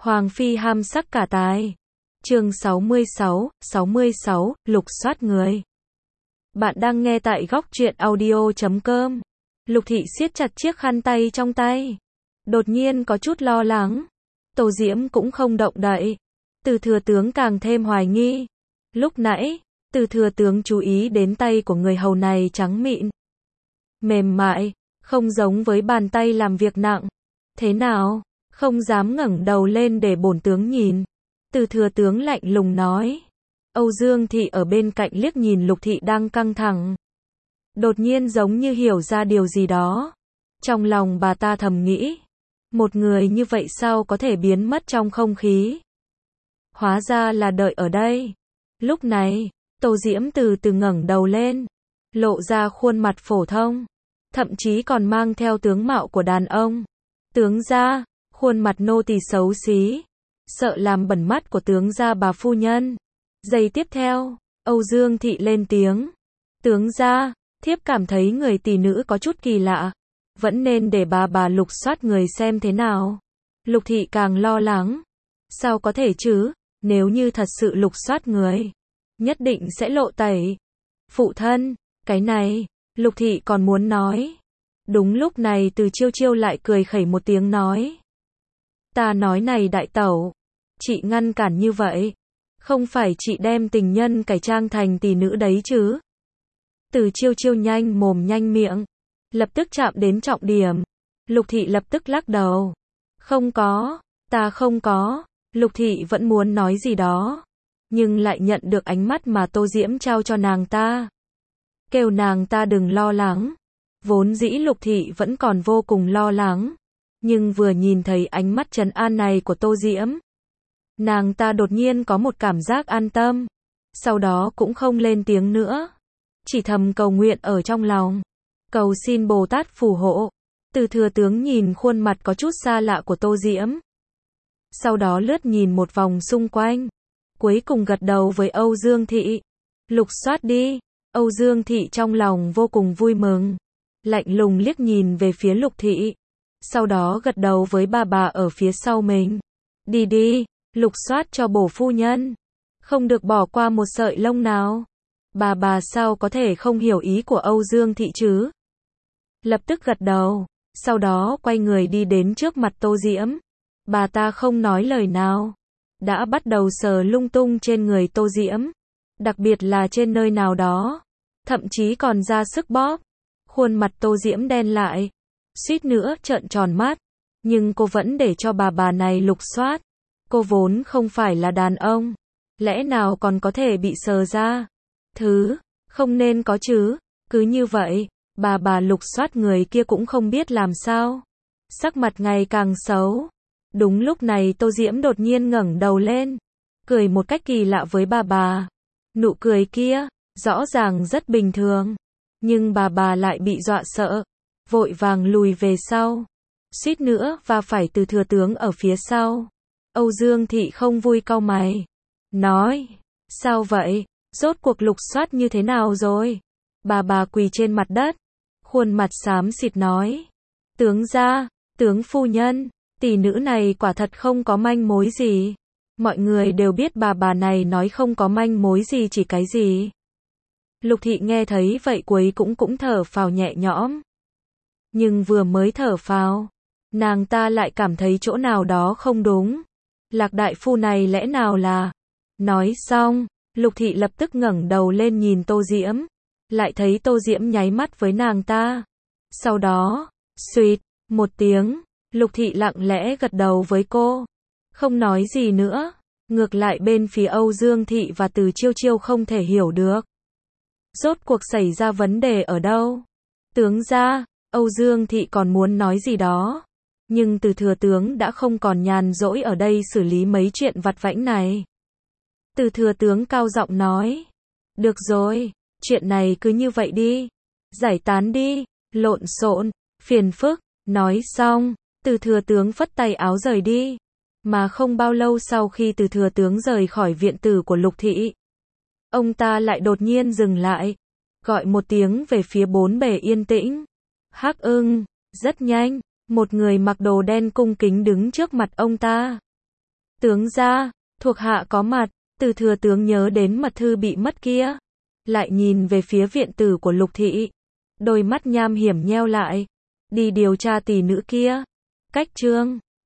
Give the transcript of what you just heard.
Hoàng phi ham sắc cả tài. Chương 66, lục soát người. Bạn đang nghe tại góc truyện audio.com. Lục Thị siết chặt chiếc khăn tay trong tay. Đột nhiên có chút lo lắng. Tô Diễm cũng không động đậy. Từ thừa tướng càng thêm hoài nghi. Lúc nãy, từ thừa tướng chú ý đến tay của người hầu này trắng mịn, mềm mại, không giống với bàn tay làm việc nặng. Thế nào? Không dám ngẩng đầu lên để bổn tướng nhìn. Từ thừa tướng lạnh lùng nói. Âu Dương Thị ở bên cạnh liếc nhìn Lục Thị đang căng thẳng. Đột nhiên giống như hiểu ra điều gì đó. Trong lòng bà ta thầm nghĩ. Một người như vậy sao có thể biến mất trong không khí? Hóa ra là đợi ở đây. Lúc này, Tô Diễm từ từ ngẩng đầu lên. Lộ ra khuôn mặt phổ thông. Thậm chí còn mang theo tướng mạo của đàn ông. Tướng gia, khuôn mặt nô tỳ xấu xí. Sợ làm bẩn mắt của tướng gia bà phu nhân. Giây tiếp theo, Âu Dương Thị lên tiếng. Tướng gia, thiếp cảm thấy người tỷ nữ có chút kỳ lạ. Vẫn nên để bà lục soát người xem thế nào. Lục Thị càng lo lắng. Sao có thể chứ, nếu như thật sự lục soát người, nhất định sẽ lộ tẩy. Phụ thân, cái này, Lục Thị còn muốn nói. Đúng lúc này Từ Chiêu Chiêu lại cười khẩy một tiếng nói. Ta nói này đại tẩu, chị ngăn cản như vậy, không phải chị đem tình nhân cải trang thành tỷ nữ đấy chứ? Từ Chiêu Chiêu nhanh mồm nhanh miệng, lập tức chạm đến trọng điểm. Lục Thị lập tức lắc đầu. Không có, ta không có. Lục Thị vẫn muốn nói gì đó, nhưng lại nhận được ánh mắt mà Tô Diễm trao cho nàng ta. Kêu nàng ta đừng lo lắng. Vốn dĩ Lục Thị vẫn còn vô cùng lo lắng, nhưng vừa nhìn thấy ánh mắt trấn an này của Tô Diễm, nàng ta đột nhiên có một cảm giác an tâm. Sau đó cũng không lên tiếng nữa, chỉ thầm cầu nguyện ở trong lòng, cầu xin Bồ Tát phù hộ. Từ thừa tướng nhìn khuôn mặt có chút xa lạ của Tô Diễm, sau đó lướt nhìn một vòng xung quanh, cuối cùng gật đầu với Âu Dương Thị. Lục soát đi. Âu Dương Thị trong lòng vô cùng vui mừng, lạnh lùng liếc nhìn về phía Lục Thị, sau đó gật đầu với bà ở phía sau mình. Đi đi, lục soát cho bổ phu nhân, không được bỏ qua một sợi lông nào. Bà sao có thể không hiểu ý của Âu Dương Thị chứ? Lập tức gật đầu, sau đó quay người đi đến trước mặt Tô Diễm. Bà ta không nói lời nào, đã bắt đầu sờ lung tung trên người Tô Diễm, đặc biệt là trên nơi nào đó, thậm chí còn ra sức bóp. Khuôn mặt Tô Diễm đen lại, suýt nữa trợn tròn mắt, nhưng cô vẫn để cho bà này lục soát. Cô vốn không phải là đàn ông, lẽ nào còn có thể bị sờ ra? Thứ, không nên có chứ. Cứ như vậy, bà lục soát người kia cũng không biết làm sao. Sắc mặt ngày càng xấu. Đúng lúc này Tô Diễm đột nhiên ngẩng đầu lên, cười một cách kỳ lạ với bà. Nụ cười kia, rõ ràng rất bình thường, nhưng bà lại bị dọa sợ, vội vàng lùi về sau, suýt nữa và phải Từ thừa tướng ở phía sau. Âu Dương Thị không vui cau mày, nói, sao vậy, rốt cuộc lục soát như thế nào rồi? Bà quỳ trên mặt đất, khuôn mặt xám xịt nói, tướng gia, tướng phu nhân, tỷ nữ này quả thật không có manh mối gì. Mọi người đều biết bà này nói không có manh mối gì chỉ cái gì. Lục Thị nghe thấy vậy cuối cũng thở phào nhẹ nhõm. Nhưng vừa mới thở phào, nàng ta lại cảm thấy chỗ nào đó không đúng. Lạc đại phu này lẽ nào là... Nói xong, Lục Thị lập tức ngẩng đầu lên nhìn Tô Diễm, lại thấy Tô Diễm nháy mắt với nàng ta. Sau đó, suýt, một tiếng, Lục Thị lặng lẽ gật đầu với cô, không nói gì nữa. Ngược lại bên phía Âu Dương Thị và Từ Chiêu Chiêu không thể hiểu được. Rốt cuộc xảy ra vấn đề ở đâu? Tướng gia, Âu Dương Thị còn muốn nói gì đó, nhưng Từ thừa tướng đã không còn nhàn rỗi ở đây xử lý mấy chuyện vặt vãnh này. Từ thừa tướng cao giọng nói, được rồi, chuyện này cứ như vậy đi, giải tán đi, lộn xộn, phiền phức. Nói xong, Từ thừa tướng phất tay áo rời đi. Mà không bao lâu sau khi Từ thừa tướng rời khỏi viện tử của Lục Thị, ông ta lại đột nhiên dừng lại, gọi một tiếng về phía bốn bề yên tĩnh. Hắc Ưng. Rất nhanh, một người mặc đồ đen cung kính đứng trước mặt ông ta. Tướng gia, thuộc hạ có mặt, Từ thừa tướng nhớ đến mật thư bị mất kia. Lại nhìn về phía viện tử của Lục thị. Đôi mắt nham hiểm nheo lại. Đi điều tra tỷ nữ kia. Cách chương